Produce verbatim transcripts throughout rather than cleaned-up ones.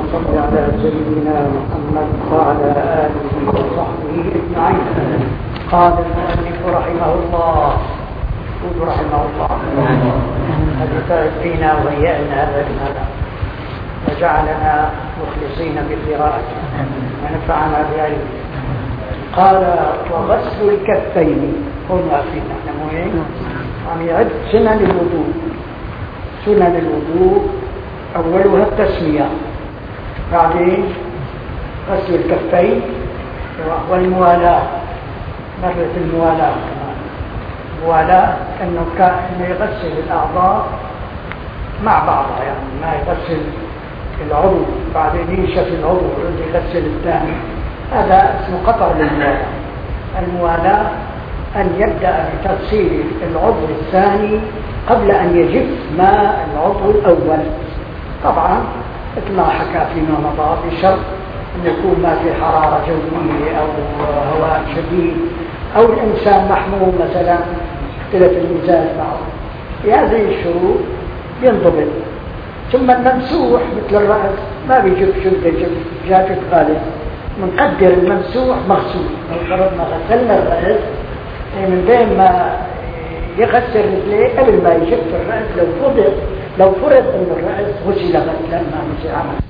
صل على سيدنا محمد وعلى آله وصحبه أجمعين. قال المؤلف رحمه الله قل رحمه الله هل فينا وهيئنا هذا المال وجعلنا مخلصين بقراءته ونفعنا بعلمه. قال وغسل الكفين قلنا فينا نحن عم يعد سنن الوضوء. سنن الوضوء أولها التسمية، بعدين غسل الكفين والموالاة، مرة الموالاة الموالاة أنه كأنه يغسل الأعضاء مع بعضها، يعني ما يغسل العضو بعدين ينشف العضو يغسل الثاني، هذا اسمه قطع للموالاة. الموالاة أن يبدأ بتغسيل العضو الثاني قبل أن يجف ماء العضو الأول. طبعا مثل ما حكى فيما مضى بشرط أن يكون ما في حرارة جوية أو هواء شديد أو الإنسان محموم مثلا اختلف المزاج معه، في هذه الشروط ينضبط. ثم الممسوح مثل الرأس ما بيجف شدة جف جافف غالب، منقدر الممسوح مغسول. لو فرضنا غسلنا الرأس من بين ما يغسل رجليه قبل ما يجف الرأس، لو فرض لو فرض أن الرأس غسل غسلا ما مسح عمل،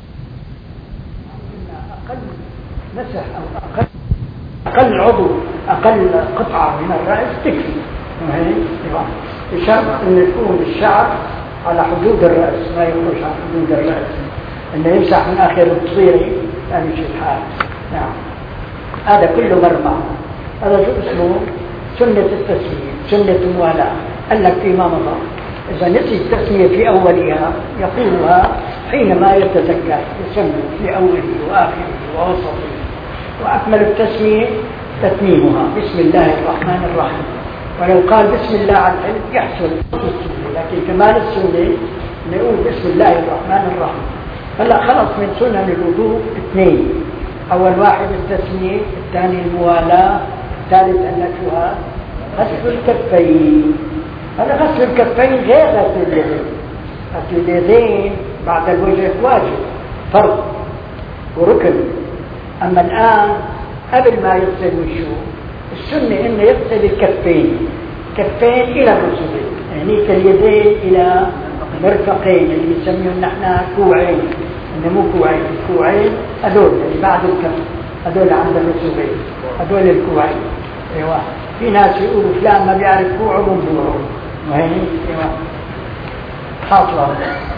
أقل مسح أو أقل أقل عضو أقل قطعة من الرأس تكفي، بشرط أن يكون الشعر على حدود الرأس ما يخرج عن حدود الرأس، أنه يمسح من آخر التصوير لا يمشي الحال. نعم، هذا كله مرمى. هذا شو اسمه؟ سنة التسمية، سنة الموالاة. قال لك فيما مضى إذا نسي التسمية في أولها يقولها حينما يتذكر، يسمي في أوله وآخره ووسطه. وأكمل التسمية تتميمها بسم الله الرحمن الرحيم، ولو قال بسم الله على الحلم يحصل السنة، لكن كمال السنة نقول بسم الله الرحمن الرحيم. هلا خلص من سنن الوضوء اثنين، أول واحد التسمية، الثاني الموالاة، الثالث أنها غسل الكفين. هذا غسل الكفين غير غسل اليدين. غسل اليدين بعد الوجه واجب فرض وركن. أما الآن قبل ما يغسل وجهه السنة إنه يغسل الكفين، كفين إلى الرسغين، يعني كاليدين إلى مرفقين اللي بنسميهم نحن كوعين، إنه مو كوعين، الكوعين هذول يعني بعد الكف، هذول عند الرسغين، هذول الكوعين. ايوه، في ناس يقولوا فلان ما بيعرف كوعه من بوعه، وهي ايوه حاصله.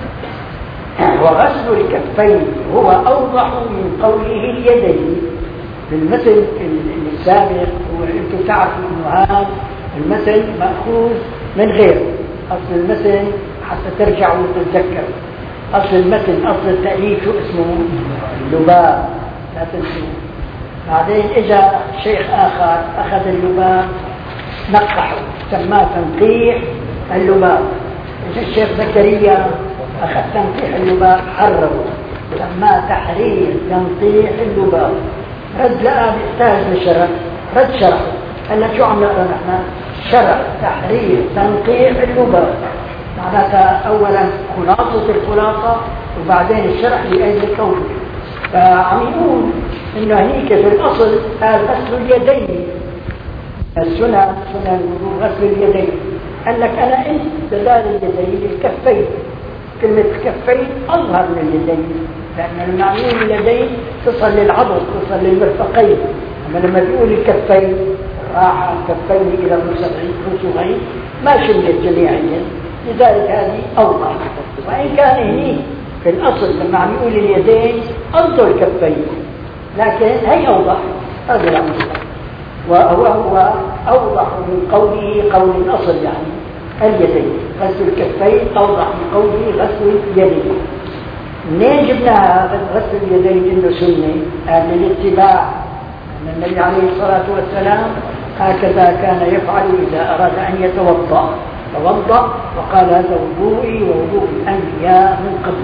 وغسل الكفين هو اوضح من قوله اليدين. بالمثل السابق وانتم تعرفوا انه هذا المثل ماخوذ من غيره. اصل المثل حتى ترجعوا وتتذكروا اصل المثل، اصل التاليف شو اسمه؟ اللباب، لا تنسوا. بعدين اجى شيخ اخر اخذ اللباب نقحه سماه تنقيح اللباب. اجى الشيخ زكريا اخذ تنقيح اللباب حرره سماه تحرير تنقيح اللباب. رد لقى بيحتاج لشرح، رد شرح. قال لك شو عم نقرا نحن؟ شرح تحرير تنقيح اللباب، معناتها اولا خلاصه الخلاصه وبعدين الشرح لاجل الكون. فعم يقول انه هيك في الاصل غسل اليدين، السنة سنة الوضوء غسل اليدين. قال لك انا انت بدال اليدين الكفين، كلمة الكفين اظهر من اليدين، لان المعنى اليدين تصل للعضد تصل للمرفقين. اما لما بيقول الكفين راحة كفين الى الرسغين ما شملت جميعيا، لذلك هذه اوضح. وان كان هني في الأصل لما عم يقول اليدين أرض الكفين، لكن هي أوضح هذا الأمر، وهو هو أوضح من قوله قول الأصل يعني اليدين. غسل الكفين أوضح من قوله غسل اليدين. منين جبنا هذا غسل اليدين إنه سنة؟ هذا الاتباع. أن النبي عليه الصلاة والسلام هكذا كان يفعل إذا أراد أن يتوضأ، توضأ وقال هذا وضوئي ووضوء الأنبياء من قبل.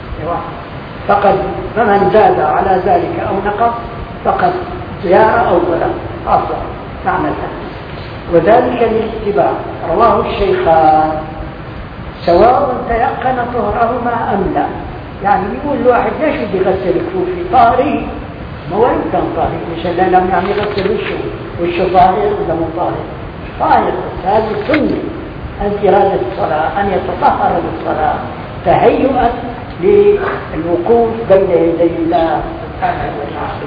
فقد فمن زاد على ذلك أو نقص فقد زيارة أو ظلم خاصة معنى الحديث. وذلك الاتباع. رواه الشيخان سواء تيقن طهرهما أم لا. يعني يقول الواحد ليش بدي يغسل كفوفي؟ طاهري، ما هو كان طاهر، مش لم يعني يغسل وشه، وشه طاهر ولا مو طاهر؟ طاهر. بس هذه سنة أن إرادة الصلاة، أن يتطهر للصلاة تهيئا للوقوف بين يدي الله سبحانه وتعالى.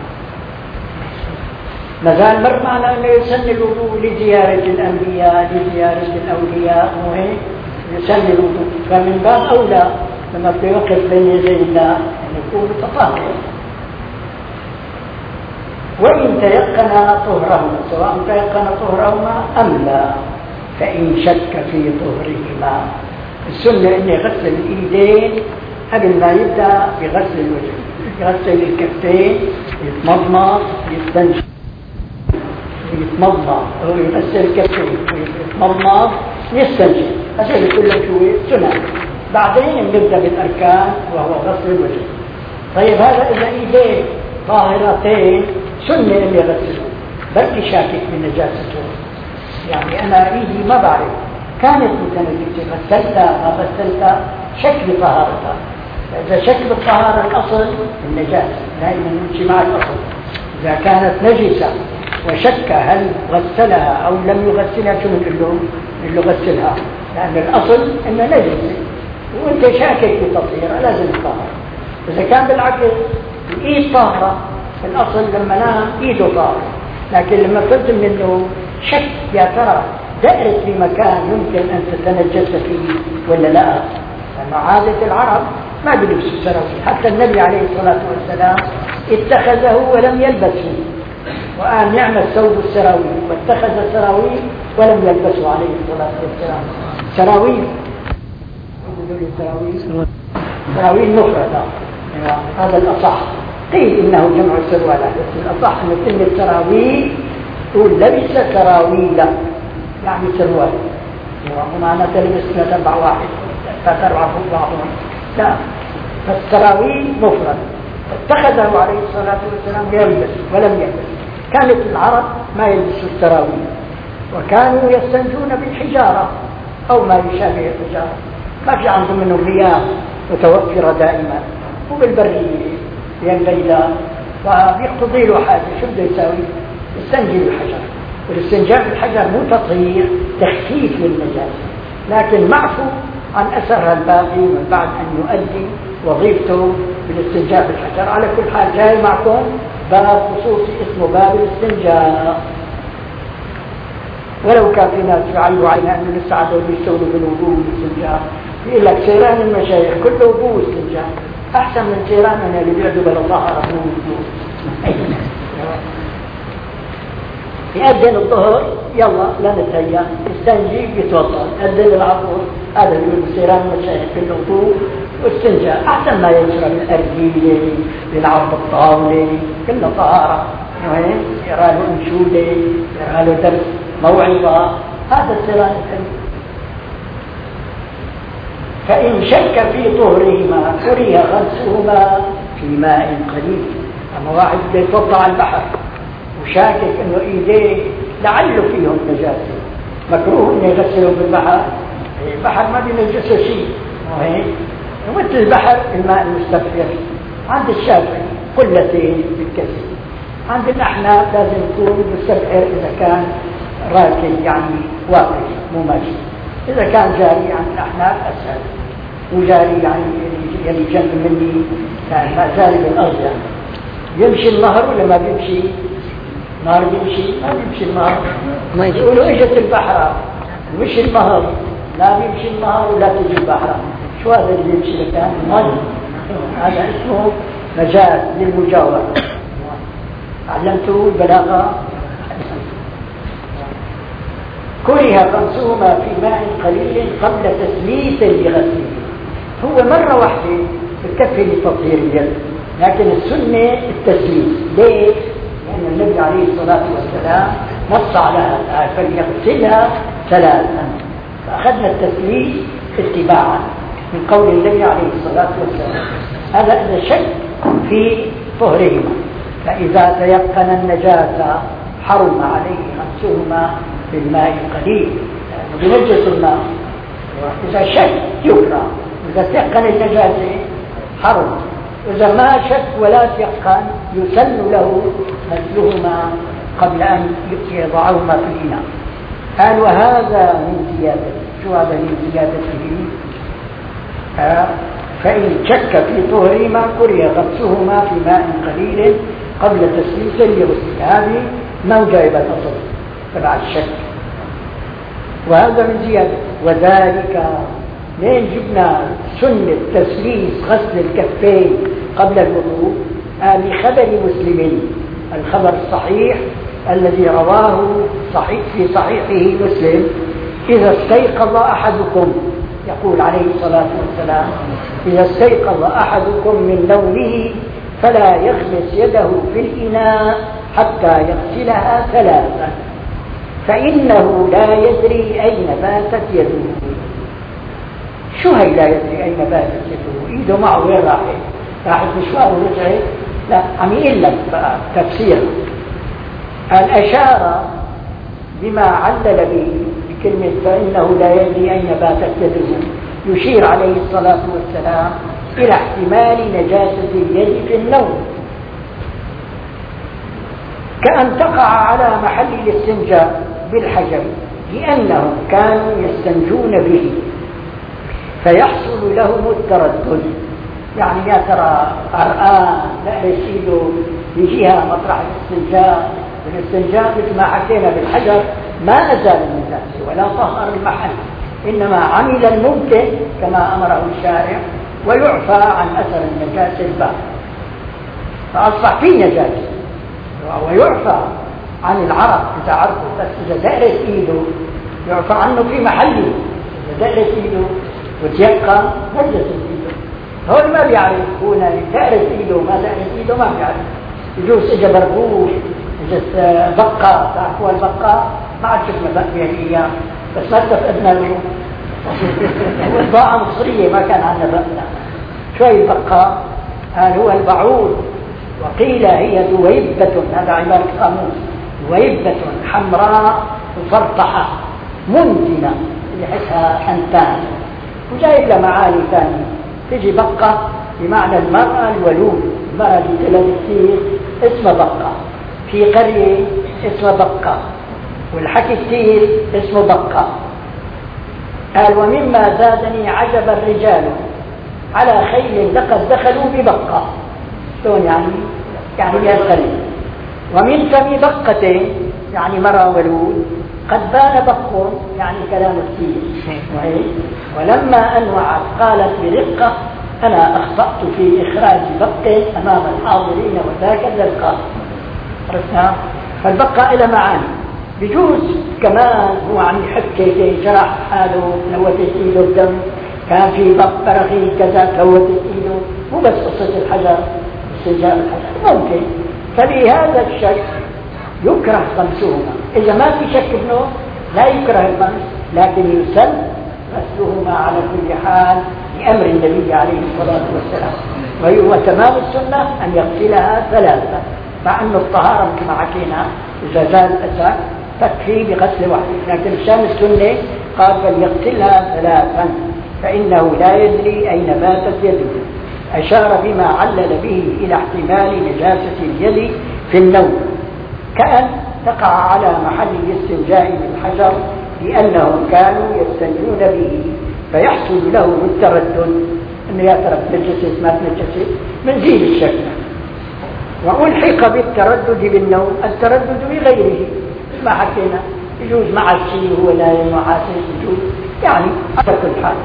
مازال مر معنا أنه يسن الوضوء لزيارة الأنبياء، لزيارة الأولياء، وهيك يسن الوضوء، فمن باب أولى لما يوقف بين يدي الله أن يكون متطهرا. وإن تيقن طهرهما، سواء تيقن طهرهما أم لا، فإن شك في طهرهما، السنة أن يغسل الإيدين قبل ما يبدأ بغسل الوجه، يغسل الكفين، يتمضمض، يستنشق، يتمضمض أو يغسل الكفين، يتمضمض، يستنشق، هذول كلهم شوية سنة. بعدين نبدأ بالأركان وهو غسل الوجه. طيب هذا إذا إيدين طاهرتين سنة أن يغسلوا، بل شاكك من نجاسته، يعني أنا إيدي ما بعرف كانت متنجسة، غسلتها ما غسلتها، شك بطهارتها. إذا شك بالطهارة الأصل النجاسة، دائما نمشي مع الأصل. إذا كانت نجسة وشك هل غسلها أو لم يغسلها، شو نقول له؟ نقول له غسلها، لأن الأصل إنها نجسة وأنت شاكك بتطهيرها لازم تطهر. إذا كان بالعكس الإيد طاهرة، الأصل لما نام إيده طاهرة، لكن لما قلت منه شك يا ترى دائرة في مكان يمكن أن تتنجس فيه ولا لا، لأن عادة العرب ما بيلبسوا السراويل، حتى النبي عليه الصلاة والسلام اتخذه ولم يلبسه، وقال نعم ثوب السراويل، واتخذ السراويل ولم يلبسه عليه الصلاة والسلام. سراويل سراويل سراويل مفردة، هذا الأصح. قيل إنه جمع السروالات، بس الأصح أن كلمة سراويل تقول لبس سراويل، يعني سروال، ومعنى تلبس لا تبع واحد فترعى فوق بعضهم، لا، فالسراويل مفرد. اتخذه عليه الصلاة والسلام يلبس ولم يلبس. كانت العرب ما يلبسوا السراويل، وكانوا يستنجون بالحجارة أو ما يشابه الحجارة، ما في عندهم منه مياه متوفرة دائما، وبالبرية هي الليلة، فبيقتضي له حاجة، شو بده يساوي؟ يستنجي بالحجر. والاستنجاء بالحجر مو تطهير، تخفيف للنجاسة، لكن معفو عن أثرها الباقي من بعد أن يؤدي وظيفته بالاستنجاء بالحجر. على كل حال جاي معكم باب خصوصي اسمه باب الاستنجاء، ولو كان في ناس يعيبوا علينا أنه لسه عدوا يستولوا بالوضوء والاستنجاء، يقول لك سيران المشايخ كله وضوء واستنجاء أحسن من سيراننا اللي بيعدوا بلا طهارة وضوء. يأذن الظهر يلا لا نتهيأ، يستنجي يتوضأ، يأذن العصر هذا يقول سيران المشايخ بالوضوء واستنجاء أحسن ما يشرب الأرجيلة يلعب بالطاولة، كله طهارة، يرى له أنشودة، يرى له درس موعظة، هذا السيران الحلو. فإن شك في طهرهما كره غسلهما في ماء قليل. أما واحد بده يتوضأ على البحر وشاكك إنه إيديه لعله فيهم نجاسة، مكروه إنه يغسلوا بالبحر، البحر ما بينجسه شيء، وهيك مثل البحر الماء المستفيض. عند الشافعي قلتين بالكثير، عند الأحناف لازم يكون مستبعر إذا كان راكد يعني واقف مو ماشي، إذا كان جاري عند الأحناف أسهل، وجاري يعني يعني جنب مني يعني ما جاري بالأرض، يعني يمشي النهر ولا ما بيمشي؟ نهر بيمشي؟ ما بيمشي النهر، ما يقولوا إجت البحر مش النهر، لا بيمشي النهر ولا تجي البحر، شو هذا اللي يمشي لكان؟ المي، هذا اسمه مجاز للمجاورة. علمته البلاغة. كره غسلهما في ماء قليل قبل تثليث لغسله. هو مرة واحدة بتكفي لتطهير اليد، لكن السنة التثليث. ليه؟ لأن النبي عليه الصلاة والسلام نص على هذا فليغسلها ثلاثا، فأخذنا التثليث اتباعا من قول النبي عليه الصلاة والسلام. هذا إذا شك في طهرهما، فإذا تيقن النجاسة حرم عليه غسلهما بالماء القليل لأنه بنجس الماء. إذا شك يكره، إذا تيقن النجاسة حرم. إذا ما شك ولا يقن يسن له غسلهما قبل أن يضعهما في الإناء. قال وهذا من زيادته. شو هذا من زيادته؟ آه فإن شك في طهرهما كره غسلهما في ماء قليل قبل تسليس لغسل. هذه موجبة الأصل تبع الشك، وهذا من زيادة. وذلك لين جبنا سنة تسليس غسل الكفين قبل الوضوء؟ آه بخبر مسلم، الخبر الصحيح الذي رواه صحيح في صحيحه مسلم: إذا استيقظ أحدكم، يقول عليه الصلاة والسلام: إذا استيقظ أحدكم من نومه فلا يغمس يده في الإناء حتى يغسلها ثلاثا، فإنه لا يدري أين باتت يده. شو هي لا يدري أين باتت يده؟ إيده معه وين راحت؟ راحت مشوار ورجعت؟ لا، عم يقول لك بقى تفسير. الأشار بما علل به بكلمة فإنه لا يدري أين باتت يده، يشير عليه الصلاة والسلام إلى احتمال نجاسة اليد في النوم، كأن تقع على محل الاستنجاء بالحجر، لأنهم كانوا يستنجون به فيحصل لهم التردد. يعني يا ترى عرقان لا يسيده بجهة مطرح الاستنجاء، والاستنجاء مثل ما حكينا بالحجر ما أزال النجاسة ولا طهر المحل، إنما عمل الممكن كما أمره الشارع ويعفى عن أثر النجاسة الباقي، فأصبح فيه نجاسة ويعفى عن العرق إذا عرفه، بس إذا دائرت إيده يعفى عنه في محله. إذا دائرت إيده وتيقى نجست إيده، هو ما بيعرف، هو دائرت إيده ما دائرت إيده ما بيعرف. يجوز إجا برغوش، إجا بقى، تعرفوا البقى ما عاد شفنا بقى بها الأيام، بس ما استفدنا له. والضاعة مصرية ما كان عندنا بقى. شوي البقى قال هو البعوض، وقيل هي دويبة، هذا عبارة قاموس، دويبة حمراء مفرطحة منتنة يحسها أنتان، وجايب لها معاني ثانية. تجي بقى بمعنى المرأة الولود، المرأة اللي تلد كثير اسمها بقى، في قرية اسمها بقى، والحكي كثير اسمه بقى. قال ومما زادني عجب الرجال على خيل لقد دخلوا ببقى. شلون يعني؟ يعني بها الخليل. ومن فم بقة يعني مرأة ولود قد بان بق، يعني كلام كثير. ولما أنوعت قالت برقة: أنا أخطأت في إخراج بق أمام الحاضرين وذاك الزرقاء. عرفنا؟ فالبقى إلى معاني. بجوز كمان هو عم يحكي جرح حاله، نوتت إيده الدم، كان في بق برغي كذا نوتت إيده، مو بس قصة الحجر استنجاء الحجر ممكن. فبهذا الشك يكره خمسهما. إذا ما في شك ابنه لا يكره الخمس، لكن يسن غسلهما على كل حال لأمر النبي عليه الصلاة والسلام. وهو تمام السنة أن يغسلها ثلاثة، مع أن الطهارة كما حكينا إذا زال الأذى تكفي بغسل واحد، لكن شان السنة قال فليغسلها ثلاثا فإنه لا يدري أين باتت يده. أشار بما علل به إلى احتمال نجاسة اليد في النوم، كأن تقع على محل الاستنجاء بالحجر، لأنهم كانوا يستنجون به فيحصل لهم التردد، أنه يا ترى تنجست ما تنجست، من زيل الشك. وألحق بالتردد بالنوم التردد بغيره، ما حكينا يجوز مع الشيء هو لا ينعاسس، يجوز يعني على كل حال.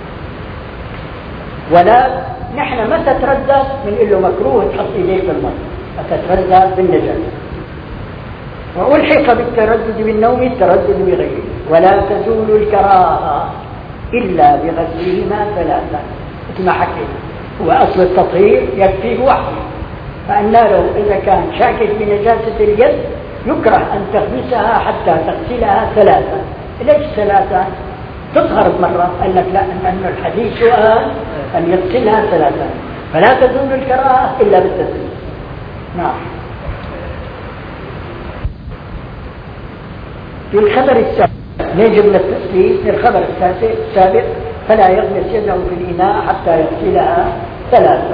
ولا نحن متى تردد من له مكروه تحط إيديك في الماء، متى تردد بالنجاسة. وألحق بالتردد بالنوم التردد بغيره. ولا تزول الكراهة إلا بغسلهما ثلاثة، مثل ما حكينا. هو أصل التطهير يكفيه وحده، فأن لو إذا كان شاكك بنجاسة اليد يكره أن تغمسها حتى تغسلها ثلاثة. ليش ثلاثة؟ تطهر مرة. قال لك لا، أن الحديث سؤال أن يغسلها ثلاثة، فلا تزول الكراهة إلا بالتسليم. نعم. في الخبر السابق نجب من التسليم، في الخبر السابق فلا يغمس يده في الإناء حتى يغسلها ثلاثة.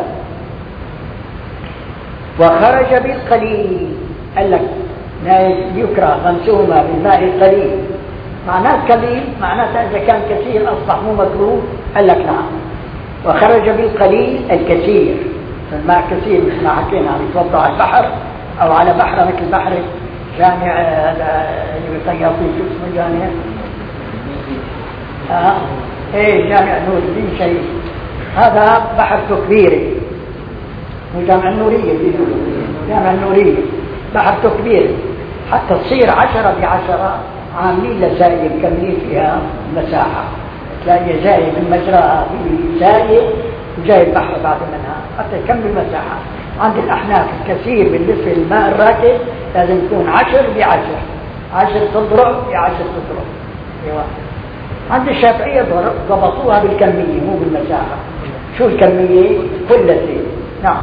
وخرج بالقليل، قال لك لا يكره غمسهما بالماء القليل. معناه قليل معناته إذا كان كثير أصبح مو مكروه، قال لك نعم. وخرج بالقليل الكثير، الماء كثير مثل ما حكينا عم يتوضع على البحر أو على بحر مثل بحر جامع هذا اللي بيطير فيه، شو اسمه جامع؟ آه إيه جامع نور الدين شريف، هذا بحر تكبيري، وجامع النورية جامع النورية بحر تكبيري، حتى تصير عشرة بعشرة عاملين لسائل مكملين فيها المساحة، تلاقي جاي من مجراها في سائل وجاي البحر بعد منها حتى يكمل المساحة. عند الأحناف الكثير بالنسبة للماء الراكد لازم يكون عشر بعشر، عشر تضرع بعشر تضرع. أيوة. عند الشافعية ضبطوها بالكمية مو بالمساحة. شو الكمية؟ كل شيء. نعم.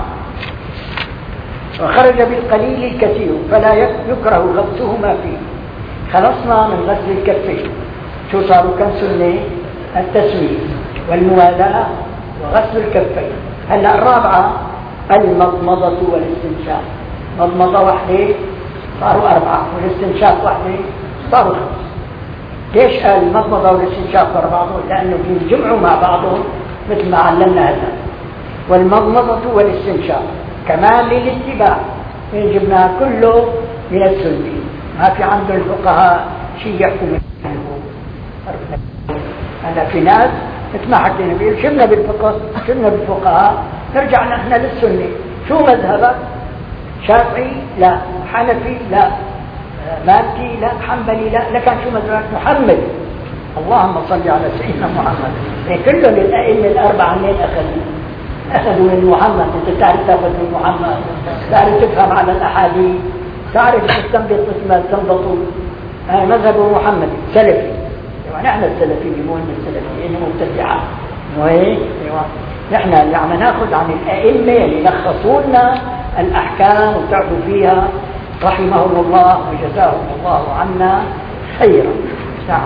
وخرج بالقليل الكثير فلا يكره غسلهما فيه. خلصنا من غسل الكفين. شو صاروا كم سنة؟ التسوية والموالاة وغسل الكفين. هلا الرابعة المضمضة والاستنشاق. مضمضة واحدة صاروا أربعة، والاستنشاق واحدة صاروا خمس. ليش قال المضمضة والاستنشاق ورا بعضهم؟ لأنه بينجمعوا مع بعضهم مثل ما علمنا هذا. والمضمضة والاستنشاق كمان للاتباع، جبناها كله من السنة، ما في عند الفقهاء شيء يحكم عنه. أنا في ناس مثل ما حكينا فيه شلنا بالفقه شلنا بالفقهاء، نرجع نحن للسنة. شو مذهبك؟ شافعي لا، حنفي لا، مالكي لا، حنبلي لا، لكن شو مذهبك؟ محمد. اللهم صل على سيدنا محمد. كله للأئمة الأربعة منين أخذوا؟ أخذوا من محمد. أنت تعرف تأخذ من محمد، تعرف تفهم على الأحاديث، تعرف تستنبط مثل ما استنبطوا. آه مذهب محمد سلفي، يعني نحن السلفيين مو السلفيين مبتدعة، مو هيك؟ نحن اللي عم ناخذ عن الأئمة اللي لخصوا لنا الأحكام وتعبوا فيها رحمهم الله وجزاهم الله عنا خيرا. نعم.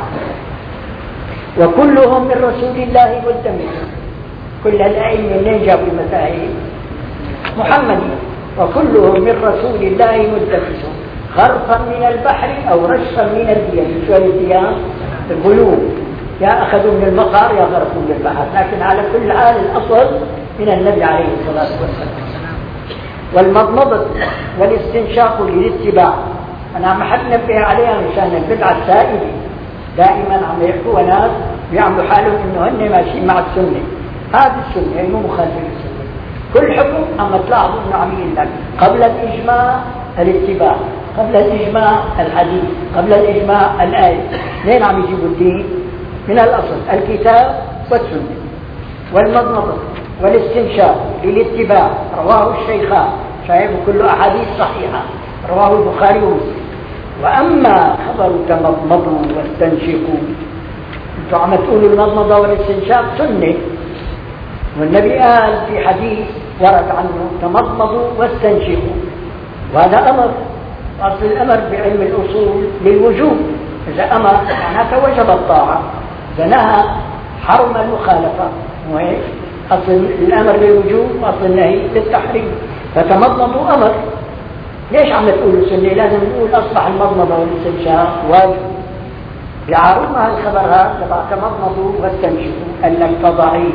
وكلهم من رسول الله ملتمسون. كل الأئمة منين جابوا المسائل؟ محمد. وكلهم من رسول الله ملتمسون غرفا من البحر أو رشفا من الديان. شو الديان؟ القلوب، يا أخذوا من المطار يا غرقوا من البحر، لكن على كل حال الأصل من النبي عليه الصلاة والسلام. والمضمضة والاستنشاق للاتباع، أنا عم حد نبه عليها مشان البدعة السائدة دائما عم يحكوا ناس بيعملوا حالهم إنه هن ماشيين مع السنة. هذه السنة هي مو مخالفة للسنة. كل حكم عم تلاحظوا إنه عم يقول لك قبل الإجماع الاتباع، قبل الإجماع الحديث، قبل الإجماع الآية. لين عم يجيبوا الدين؟ من الأصل الكتاب والسنة. والمضمضة والاستنشاق للاتباع رواه الشيخان، شايف كله أحاديث صحيحة، رواه البخاري ومسلم. وأما خبر تمضمضوا واستنشقوا، انتوا عم تقولوا المضمضة والاستنشاق سنة، والنبي قال في حديث ورد عنه تمضمضوا واستنشقوا، وهذا أمر. أصل الأمر بعلم الأصول للوجوب، إذا أمر معناته وجب الطاعة، إذا نهى حرم المخالفة. وهيك أصل الأمر للوجوب وأصل النهي للتحريم. فتمضمضوا أمر. ليش عم تقولوا سنة؟ لازم نقول أصبح المضمضة والاستنشاق واجب. يعارض مع الخبر هذا تبع تمضمضوا واستنشقوا قال لك فضعيف.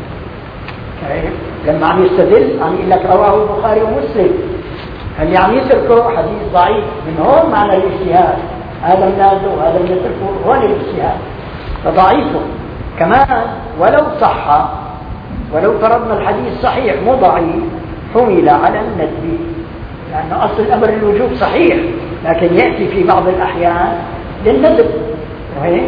لما عم يستدل عم يقول لك رواه البخاري ومسلم، اللي عم يتركه حديث ضعيف. من هون معنى الاجتهاد، هذا بناده وهذا بنتركه، هون الاجتهاد فضعيفه كمان. ولو صح، ولو فرضنا الحديث صحيح مو ضعيف، حمل على الندب، لأنه أصل الأمر الوجوب صحيح، لكن يأتي في بعض الأحيان للندب. وهي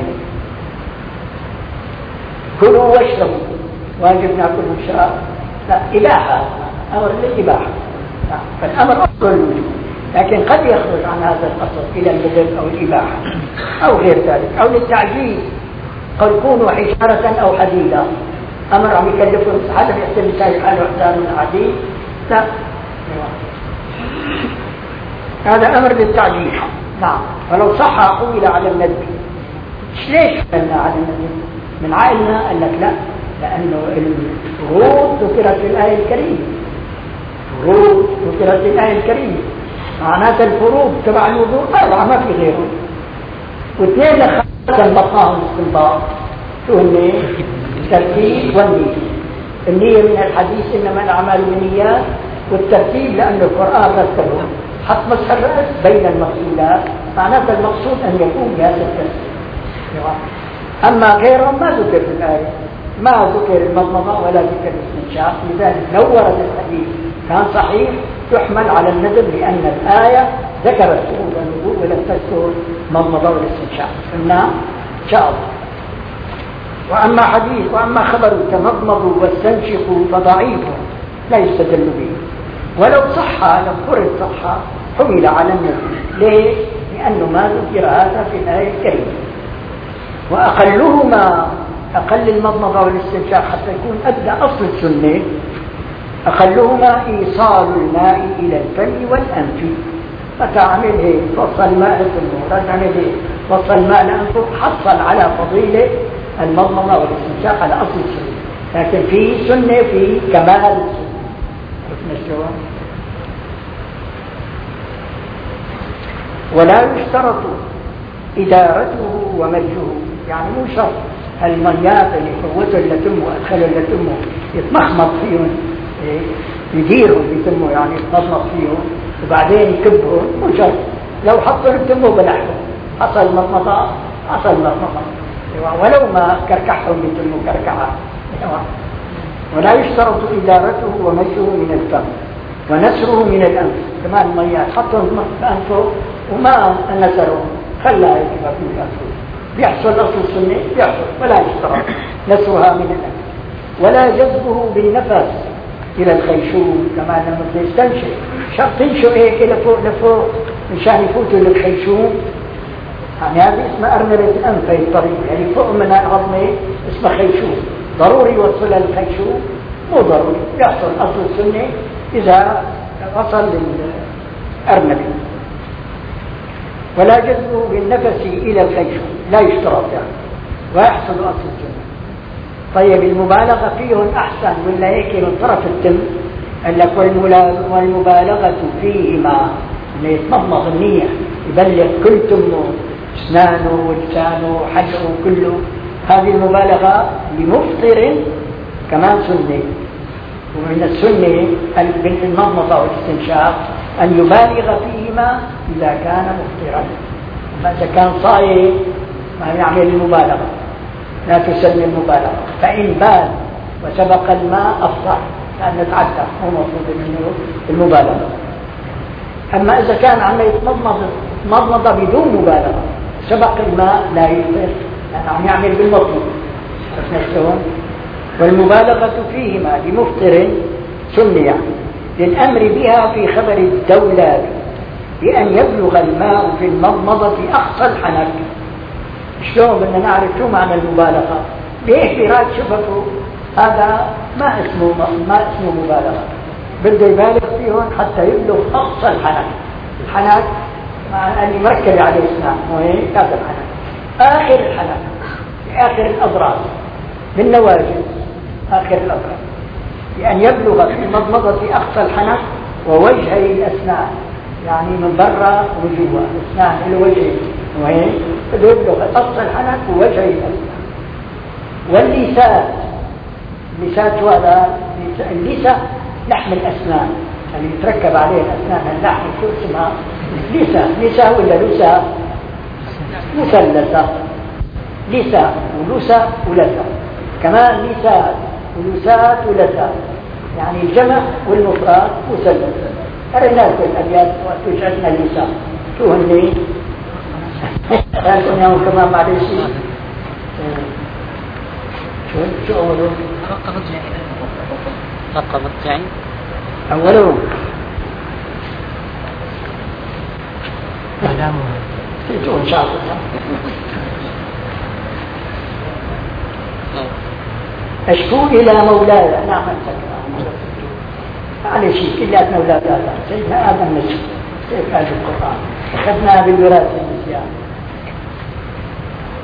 كلوا واشربوا، واجب ناكل ونشرب؟ لا، إباحة، أمر للإباحة. فالأمر أصل الوجوب، لكن قد يخرج عن هذا الأصل إلى الندب أو الإباحة أو غير ذلك، أو للتعجيل. قد كونوا حجارة أو حديدا، أمر عم يكلفهم، هذا بيحتمل سايق حاله حجار من حديد؟ لا، هذا أمر للتعجيل. نعم. ولو صح حمل على الندب. ليش حملنا على الندب؟ من عائلنا قال لك لا، لأنه الفروض ذكرت في الآية الكريمة، فروض ذكرت في الآية الكريمة، معناتها الفروض تبع الوضوء أربعة ما في غيرهم، واثنين لخمسة بقاهم استنباط شو هن؟ الترتيب والنية. النية من الحديث إنما الأعمال بالنيات، والترتيب لأن القرآن رتبه حط مسح الرأس بين المقصودات، معناتها المقصود أن يكون بهذا الترتيب. أما غيرهم ما ذكر في الآية، ما ذكر المضمضة ولا ذكر الاستنشاق، لذلك لو ورد الحديث كان صحيح تحمل على الندب، لأن الآية ذكرت شهود الوضوء ولم تذكر المضمضة والاستنشاق. قلنا إن شاء الله. وأما حديث وأما خبر تمضمضوا واستنشقوا فضعيف لا يستدل به، ولو صح لو فرض صح حمل على النبي. ليه؟ لأنه ما ذكر هذا في الآية الكريمة. وأقلهما أقل المضمضة والاستنشاق حتى يكون أدى أصل السنة، أقلهما إيصال الماء إلى الفم والأنف. فتعمل هيك وصل الماء للفم، تعمل هيك وصل الماء لأنفه، حصل على فضيلة المضمضة والاستنشاق على أصل السنة. لكن في سنة في كمال السنة. ولا يشترط إدارته ومجه، يعني مو شرط الميات اللي فوتوا اللي تمه أدخلوا اللي تمه يتمخمط فيهم، يديرهم بتمه يعني يتمخمط فيهم وبعدين يكبهم، مو شرط. لو حطوا تمه بلحظة حصل مضمضة حصل مضمضة، ولو ما كركحهم بتمه كركعة. ولا يشترط إدارته ومجه من الفم ونسره من الأنف. كمان المياه حطهم في أنفه وما نسرهم خلاها يجب في الأنف، بيحصل أصل السنة بيحصل، ولا يشترط نسرها من الأنف. ولا جذبه بالنفس إلى الخيشوم، كمان لما تستنشق شرط تنشق هيك لفوق لفوق مشان يفوتوا للخيشوم، يعني هذه اسمها أرنبة الأنف. هي الطريق يعني فوق من العظمة اسمها خيشوم، ضروري يوصلها للخيشوم؟ مو ضروري، يحصل أصل السنة إذا وصل للأرنبة. ولا جذبه بالنفس إلى الخيشوم لا يشترط يعني، ويحصل أصل السنة. طيب المبالغة فيهم أحسن ولا هيك من طرف التم؟ قال لك والمبالغة فيهما، اللي يتمضمض النية يبلغ كل تمه اسنانه ولسانه وحلقه كله، هذه المبالغة لمفطر كمان سنة. ومن السنة بالمضمضة والاستنشاق أن يبالغ فيهما إذا كان مفطرا. أما إذا كان صائم ما يعمل المبالغة، لا تسن المبالغة. فإن بال وسبق الماء أفطر، لأن نتعدى هو مطلوب منه المبالغة. أما إذا كان عم يتمضمض مضمضة بدون مبالغة سبق الماء لا يفطر، لأنه عم يعمل بالمطلوب. والمبالغة فيهما لمفطر سنة يعني، للأمر بها في خبر الدولاب بأن يبلغ الماء في المضمضة أقصى الحنك. شلون بدنا نعرف شو معنى المبالغة؟ ليش براد شفته هذا ما اسمه ما اسمه مبالغة، بده يبالغ فيهم حتى يبلغ أقصى الحنك. الحنك اللي مركب عليه اسنان وهي هذا الحنك، آخر الحنك آخر الأضراس بالنواجذ، آخر الأضراس، بأن يبلغ في المضمضة أقصى الحنك ووجهي الأسنان، يعني من برا وجوا الأسنان إلى وجهي وهي بده يبلغ أقصى الحنك ووجهي الأسنان. واللسات، اللسات هذا اللسة لحم الأسنان اللي يتركب عليه الأسنان، اللحم شو اسمها؟ لسة. لسة ولا لسة؟ مثلثة، لسة ولسة ولسة، كمان لسات ولسات ولسات، يعني الجمع والمفرد مثلث. قرينا لكم الأبيات وتجعلنا اللسان شو هني؟ قالوا يوم كمان معلش شو شو أولو؟ رقبت جعين رقبت جعين أولو مدامها تيجوا إن شاء الله. أشكو إلى مولاي، نعم أتكلم معلش كلاتنا أولاد آدم، سيدنا آدم نسل سيد هذا القرآن أخذنا بالوراثة النسيان.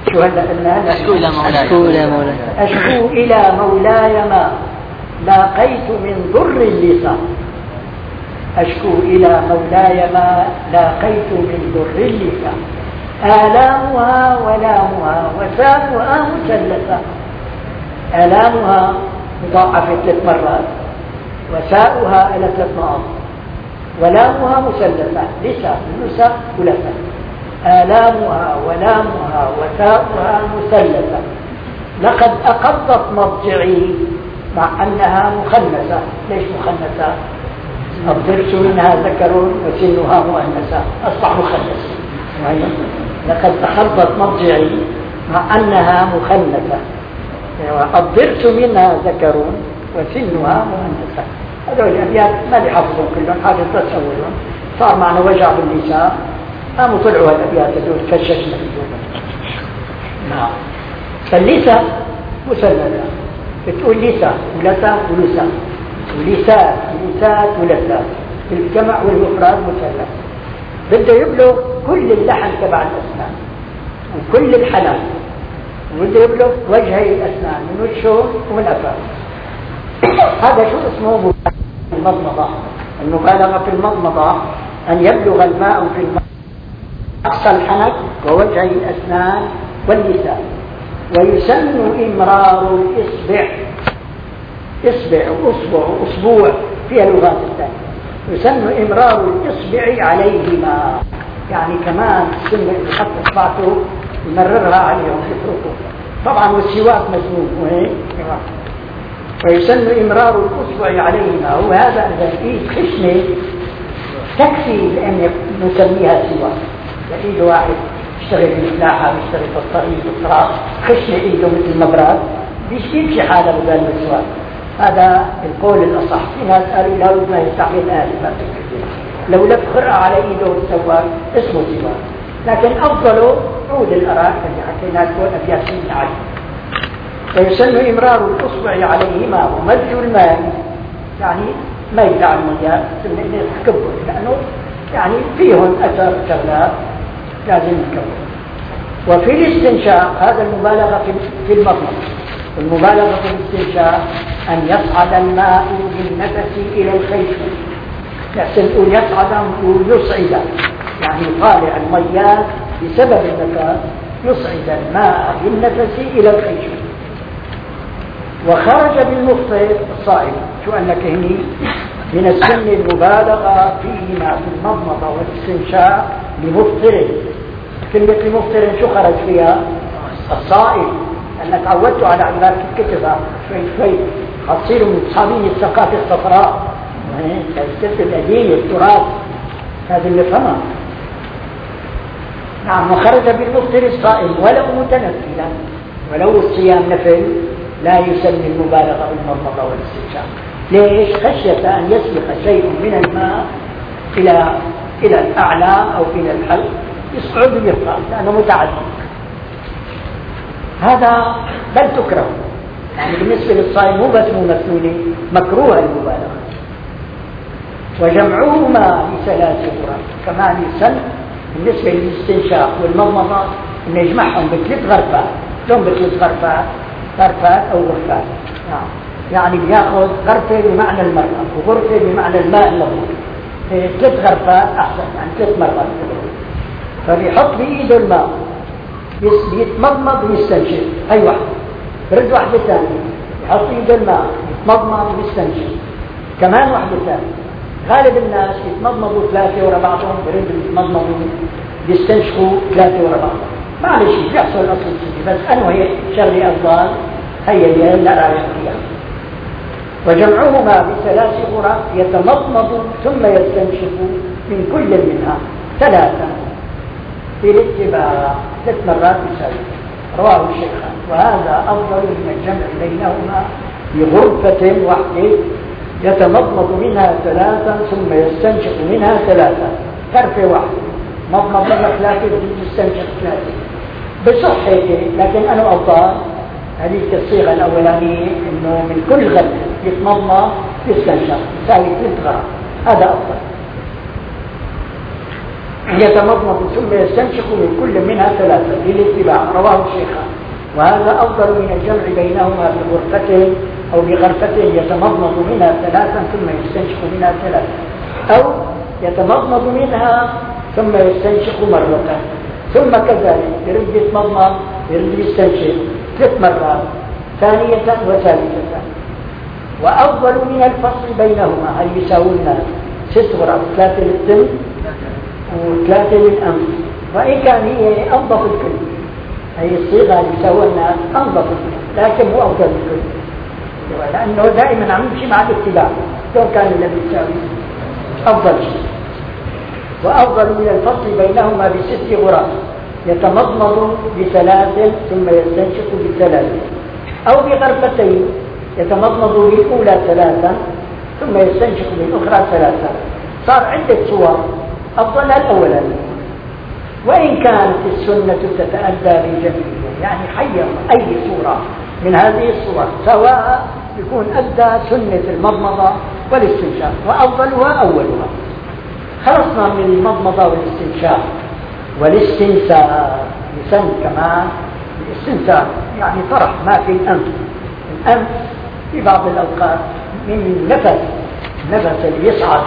شو هلا قلنا؟ أشكو إلى مولاي أشكو إلى مولاي أشكو إلى مولاي ما لاقيت من ضر اللسان. أشكو إلى مولاي ما لاقيت من ضر اللسان، آلامها ولامها وسامها مثلثة. آلامها مضاعفة ثلاث مرات، وساؤها إلى ثلاث نقاط، ولامها مثلثة، لسان نساء ثلاثة. آلامها ولامها وساؤها مثلثة. لقد أقضت مضجعي مع أنها مخنثة. ليش مخنثة؟ الضرس منها ذكر وسنها مؤنثة، أصبح مخنث. لقد أقضت مضجعي مع أنها مخنثة، الضرس منها ذكر وسنها مؤنثة. هذول الأبيات ما بيحفظون كلهم، حاجة تصورهم. صار معنا وجع بالنساء، قاموا طلعوا الأبيات هذول كششنا فيهم. نعم. فاللسان مثلثة، بتقول لسان ولسان ولسان ولسان ولسان ولسان، الجمع والمفرد مثلث. بده يبلغ كل اللحن تبع الأسنان وكل الحنان، وبده يبلغ وجهي الأسنان من وجهه ومن أفاه. هذا شو اسمه المضمضة. المبالغة في المضمضة أن يبلغ الماء في الماء أقصى الحنك ووجهي الأسنان واللسان. ويسن إمرار الإصبع، إصبع وأصبع وأصبوع فيها لغات الثانية. يسن إمرار الإصبع عليهما، يعني كمان السن اللي حط إصبعته يمررها عليهم يتركوا. طبعا والسواك مذموم وهيك. ويسن إمرار الأصبع عليهما، وهذا إذا إيد خشنة تكفي لأن نسميها سواك. لإيد واحد يشتغل في الفلاحة ويشتغل في الطريق والطراق، خشنة إيده مثل المبرد بيمشي حاله بدل السواك. هذا القول الأصح. في ناس قالوا لا ما يستعمل آلة، لو لف خرقة على إيده والسواك اسمه سواك، لكن أفضله عود الأراك اللي حكينا لكم أبيات سنين عليه. فيسن إمرار الأصبع عليهما ومزج الماء، يعني ما يدع المياه ثم يحكبه، لأنه يعني فيهم أثر شغلات لازم يكبر. وفي الاستنشاق هذا المبالغة في المضمضة. المبالغة في الاستنشاق أن يصعد الماء بالنفس إلى الخيشوم. يحسن نقول يصعد نقول يصعد، يعني طالع المياه بسبب النفس، يصعد الماء بالنفس إلى الخيشوم. وخرج بالمفطر الصائم. شو أنك هني من السن المبالغة فيهما في المضمضة والاستنشاق لمفطر. كلمة لمفطر شو خرج فيها؟ الصائم. أنا تعودت على عبارة الكتبة شوي شوي هتصيروا من أصحابين الثقافة الصفراء، الكتب القديمة التراث هذا اللي فهمها. نعم. وخرج بالمفطر الصائم ولو متنفلا، ولو الصيام نفل لا يسمي المبالغة بالمضمضة والاستنشاق. ليش؟ خشية أن يسبق شيء من الماء إلى إلى الأعلى أو إلى الحلق يصعد ويبقى، لأنه متعدد. هذا بل تكره، يعني بالنسبة للصائم مو بس مو مسنونة، مكروه المبالغة. وجمعهما بثلاث غرف كمان يسن بالنسبة للاستنشاق والمضمضة أن يجمعهم بثلاث غرفات. لهم بثلاث غرفات، غرفات أو غرفات. نعم. يعني بياخذ غرفة بمعنى المرأة وغرفة بمعنى الماء المضمون. ثلاث غرفات أحسن، يعني ثلاث مرات. فبيحط بإيده الماء بيتمضمض ويستنشق. هي واحدة. برد واحدة ثانية يحط إيده الماء يتمضمض ويستنشق. كمان واحدة ثانية. غالب الناس يتمضمضوا ثلاثة ورا بعضهم، برد يتمضمضوا بيستنشقوا ثلاثة ورا بعضهم. معلش بيحصل أصل شيء، بس أنا هي شغلي أفضل هي اللي لا رايح فيها. وجمعهما بثلاث غرف يتمضمض ثم يستنشق من كل منها ثلاثة في الاتباع، ثلاث مرات يساوي. رواه الشيخان. وهذا أفضل من الجمع بينهما بغرفة واحدة يتمضمض منها ثلاثة ثم يستنشق منها ثلاثة. غرفة واحدة مضمض مرة ثلاثة يستنشق ثلاثة بصح هيك، لكن أنا أفضل هذه الصيغة الأولانية إنه من كل غرفة يتمضمض يستنشق يساوي ثلاث غرف، هذا أفضل. يتمضمض ثم يستنشق من كل منها ثلاثة للاتباع، رواه الشيخان. وهذا أفضل من الجمع بينهما بغرفة أو بغرفة يتمضمض منها ثلاثا ثم يستنشق منها ثلاثا، أو يتمضمض منها ثم يستنشق مرة، ثم كذلك يرد يتمضمض يرد يستنشق ثلاث مرات ثانية وثالثة. وأفضل من الفصل بينهما هل يساوون ست غرف، ثلاثة للتم وثلاثة للأنف، وإن كان هي أنظف الكل، هي الصيغة اللي يساوونها أنظف الكل، لكن هو أفضل الكل لأنه دائما عم يمشي مع الاتباع، لو كان الذي يساوي أفضل شيء. وأفضل من الفصل بينهما بست غرف يتمضمض بثلاث ثم يستنشق بثلاث، أو بغرفتين يتمضمض بالأولى ثلاثا ثم يستنشق بالأخرى ثلاثا. صار عدة صور، أفضلها الأولانية، وإن كانت السنة تتأدى بجميعها، يعني حير أي صورة من هذه الصور سواء يكون أدى سنة المضمضة والاستنشاق، وأفضلها أولها. خلصنا من المضمضة والاستنشاق والاستنساق. يسن كمان الاستنساق يعني طرح ما في الأنف. الأنف في بعض الأوقات من النفس، النفس اللي يصعد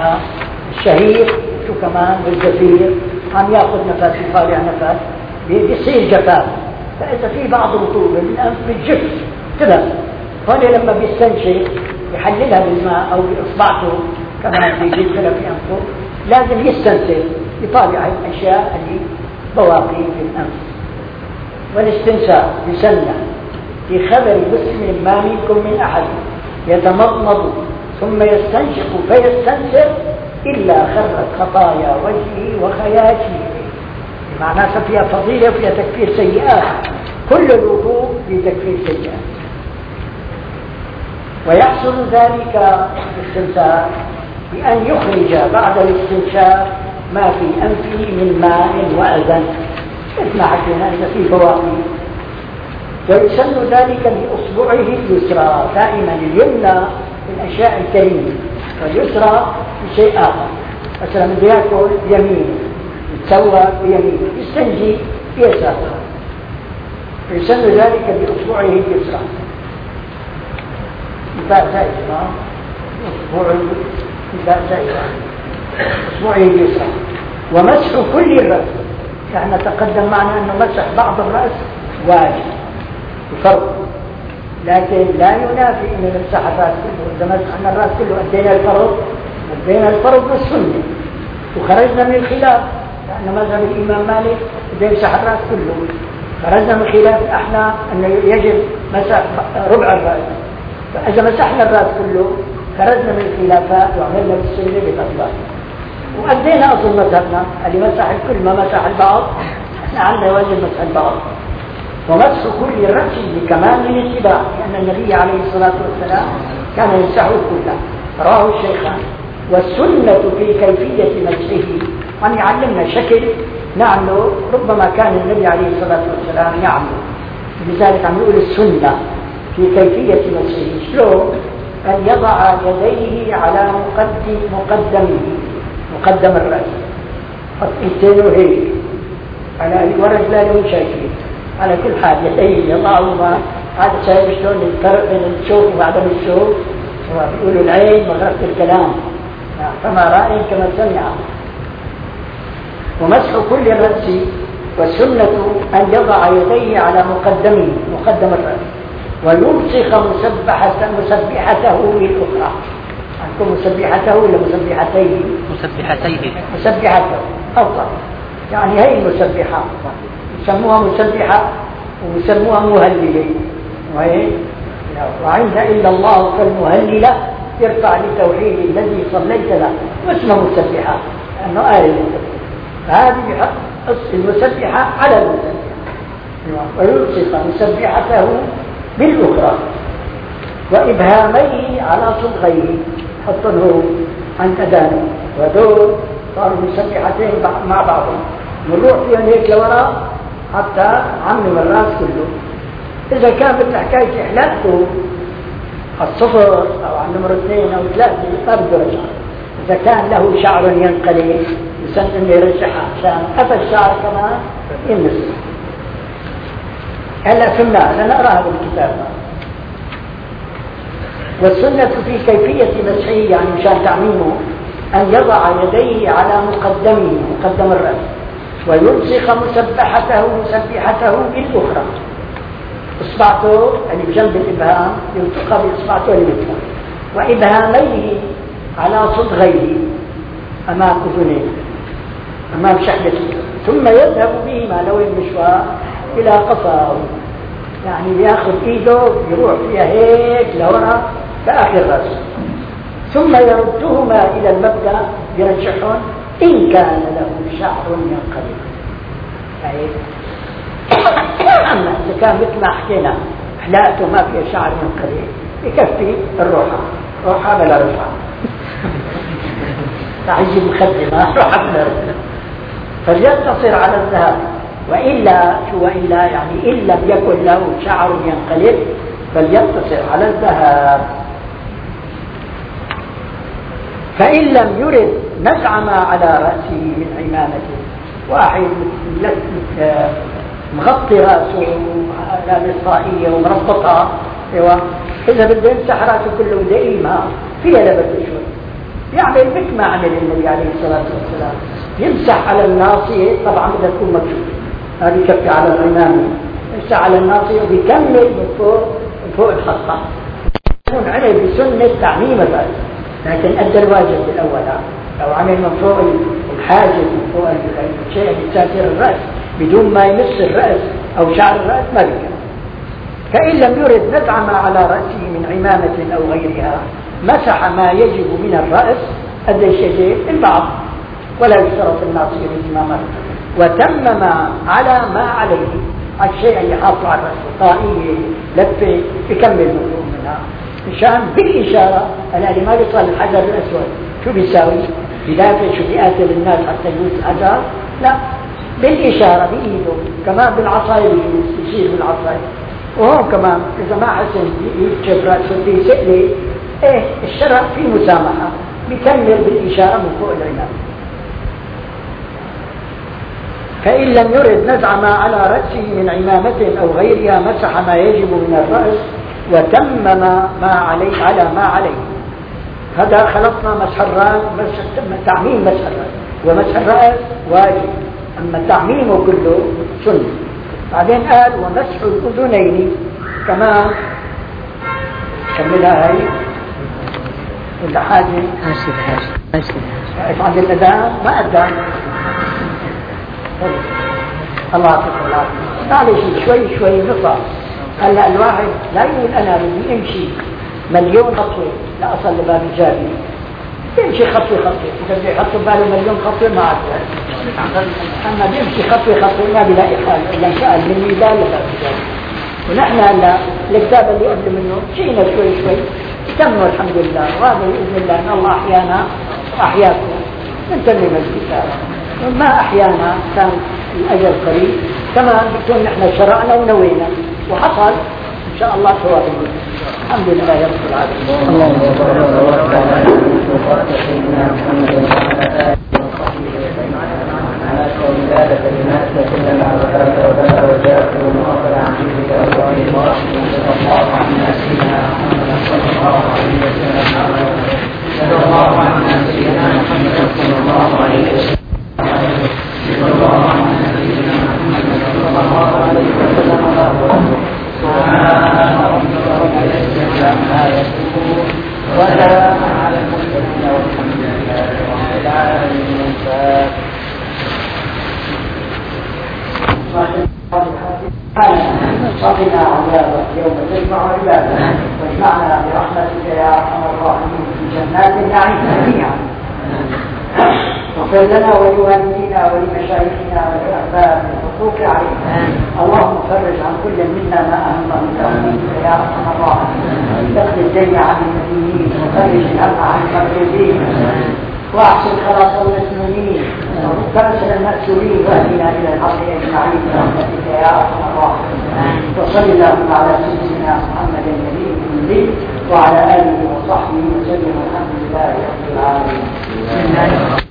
الشهيق شو كمان والزفير عم ياخذ نفس يطالع نفس بيصير جفاف، فإذا في بعض رطوبة بالأنف بتجف كذا، هون لما بيستنشق يحللها بالماء أو بإصبعته كمان بيجيب كذا في أنفه، لازم يستنسق يطالع الأشياء اللي بواقي في الأنف. والاستنساق يسنى في خبر مسلم ما منكم من أحد يتمضمض ثم يستنشق فيستنسق إلا خرت خطايا وجهه وخياته، معناها فيها فضيلة وفيها تكفير سيئات، كل الوضوء في تكفير سيئات. ويحصل ذلك الاستنساق بأن يخرج بعد الاستنشاق ما في أنفه من ماء وأذى، مثل ما حكينا إذا في بواقي. ويسن ذلك بأصبعه اليسرى، دائما اليمنى الأشياء الكريمة واليسرى بشيء آخر، مثلا بده يأكل يمين يتسوى بيمين، يستنجي بيساره، يسن ذلك بأصبعه اليسرى. إذا زائد أصبعه إذا زائد أصبعه اليسرى. ومسح كل الرأس، يعني تقدم معنا أنه مسح بعض الرأس واجب بفرق، لكن لا ينافي أن نمسح الرأس كله. إذا مسحنا الرأس كله أدينا الفرض، أدينا الفرض والسنة وخرجنا من الخلاف، لأن مذهب الإمام مالك بده يمسح الرأس كله، خرجنا من خلاف الأحناف أنه يجب مسح ربع الرأس. فإذا مسحنا الرأس كله خرجنا من الخلافات وعملنا بالسنة بالأطلاق، وأدينا أصل مذهبنا اللي مسح الكل ما مسح البعض، احنا عندنا واجب مسح البعض. ومسح كل الرأس كمان من اتباع، لأن النبي عليه الصلاة والسلام كان يمسحه كله، رواه الشيخان. والسنة في كيفية مسحه أن يعلمنا شكل نعمله، ربما كان النبي عليه الصلاة والسلام يعمله، لذلك عم يقول السنة في كيفية مسحه. شلون؟ أن يضع يديه على مقدم مقدمه مقدم الرأس، خطيتين هيك على ورجلانه شايفين، على كل حال يديه يضعهما. هذا شايف شلون الفرق بين الشوف وعدم الشوف؟ هو بيقولوا العين مغرفة الكلام، فما رأي كما سمع. ومسح كل الرأس، والسنة أن يضع يديه على مقدمه مقدم الرأس، ويلصق مسبحة مسبحته بالأخرى. عندكم مسبحته ولا مسبحتيه؟ مسبحتيه. مسبحته أفضل، يعني هي المسبحة يسموها مسبحة ويسموها مهللة، وهي وعند إلا الله كالمهللة يرفع للتوحيد الذي صليت له، واسمه مسبحة لأنه آية. فهذه بحق المسبحة على المسبحة، ويلصق مسبحته بالأخرى، وإبهاميه على صدغيه، حطنه عن أذانه، ودول صاروا مسبحتين مع بعضهم، نروح فيهم هيك لوراء حتى عمم الراس كله. إذا كان مثل حكاية إحلاقه الصفر أو عن نمر اثنين أو ثلاثة ما بده رجع. إذا كان له شعر ينقلب يسن إنه يرجحها عشان أفى الشعر كمان يمسح. هلا سنة لنقرأها بالكتاب. والسنة في كيفية مسحه يعني مشان تعميمه أن يضع يديه على مقدمه مقدم الرأس ويلصق مسبحته مسبحته بالأخرى. إصبعته اللي بجنب الإبهام يلصقها بإصبعته اللي مثله وإبهاميه على صدغيه أمام أذنيه أمام شحمته، ثم يذهب بهما لو المشوار إلى قفاه، يعني بياخذ إيده يروح فيها هيك لورا لآخر رأسه، ثم يردهما إلى المبدأ يرجحون إن كان له شعر ينقلب. يعني أما إذا كان مثل ما حكينا حلاقته ما فيها شعر ينقلب يكفي الروحة، روحة بلا رفعة تعيش مخدمة روحة بلا رفعة، فليقتصر على الذهاب. وإلا شو وإلا يعني إن لم يكن له شعر ينقلب فليقتصر على الذهاب. فإن لم يرد نزع ما على رأسه من عمامته، واحد مغطي رأسه لابس طاقية ومربطها، ايوه إذا بده يمسح رأسه كله دائما فيها لبس شوي يعمل مثل ما عمل النبي عليه الصلاة والسلام، يمسح على الناصية، طبعا بدها تكون مكشوفة، هذه يكفي على العمامة، يمسح على الناصية وبيكمل من فوق من فوق الخطة. يكون عليه بسنة تعميم الرأس، لكن أدى الواجب بالأول. لو عمل من فوق الحاجب من فوق الشيء اللي تأثير الرأس بدون ما يمس الرأس أو شعر الرأس ما بيكمل. فإن لم يرد نزع ما على رأسه من عمامة أو غيرها مسح ما يجب من الرأس أدى الشيء البعض ولا يشترط الناصية بالإمامة، وتمم على ما عليه الشيء اللي حاطه على الرأس طائية لفة يكمل مفهوم منها مشان بالإشارة. الآن ما بيصل الحجر الأسود شو بيساوي؟ بدافع شو بيقاتل الناس حتى يجوز الحجر؟ لا، بالإشارة بإيده كمان بالعصاية يشير بالعصاية. وهون كمان إذا ما حسن يكشف رأسه في سئلة إيه الشرع في مسامحة بيكمل بالإشارة من فوق العناب. فإن لم يرد نزع ما على رأسه من عمامة أو غيرها مسح ما يجب من الرأس وتمم ما عليه على ما عليه. هذا خلصنا مسح الرأس، تعميم مسح الرأس، ومسح الرأس واجب، أما تعميمه كله سنة. بعدين قال ومسح الأذنين كمان، كملها هاي ولا حاجة ماشي ماشي ماشي عند الأذان ما أذان الله يعطيكم العافية. معلش شوي شوي نطلع. هلا الواحد لا يقول أنا بدي أمشي مليون خطوة لأصل لباب الجابي، بيمشي خطوة خطوة، إذا بده يحط باله مليون خطوة ما عاد، أما بيمشي خطوة خطوة ما بيلاقي حاله إلا إن شاء من ميدان لباب الجابي. ونحن هلا الكتاب اللي قبل منه شينا شوي شوي تموا الحمد لله، وهذا بإذن الله أن الله أحيانا وأحياكم نتمم الكتاب، وما أحيانا كان الأجل قريب كمان بكون نحن شرعنا ونوينا وحصل إن شاء الله ثواب. الحمد لله رب العالمين. اللهم صل على سيدنا محمد وعلى آله وصحبه على كل كلمات كلما ذكرت وذكر وجاءت ومؤخر عن جدك أبراهيم ورحمة الله عنا سيدنا محمد صلى الله عليه وسلم صلى الله عنا سيدنا محمد صلى الله عليه وسلم صلى الله عنا سيدنا محمد صلى الله عليه وسلم. سبحان ربك رب العزة عما يصفون وسلام على المرسلين والحمد لله رب العالمين. صلنا عذابك يوم تجمع عبادك واجمعنا برحمتك يا ارحم الراحمين في جنات النعيم جميعا. واغفر لنا ولوالدينا ولمشايخنا وللأحباب بالحقوق علينا. اللهم فرج عن كل منا ما أهمه تأمينك يا أرحم الراحمين. اقض الدين عن المدينين وفرج الهم عن المغربين واحسن خلاص المسنونين وكرسل المأسورين واهدنا إلى الحق أجمعين برحمتك يا أرحم الراحمين. وصل اللهم على سيدنا محمد النبي الأمي وعلى آله وصحبه وسلم والحمد لله رب العالمين.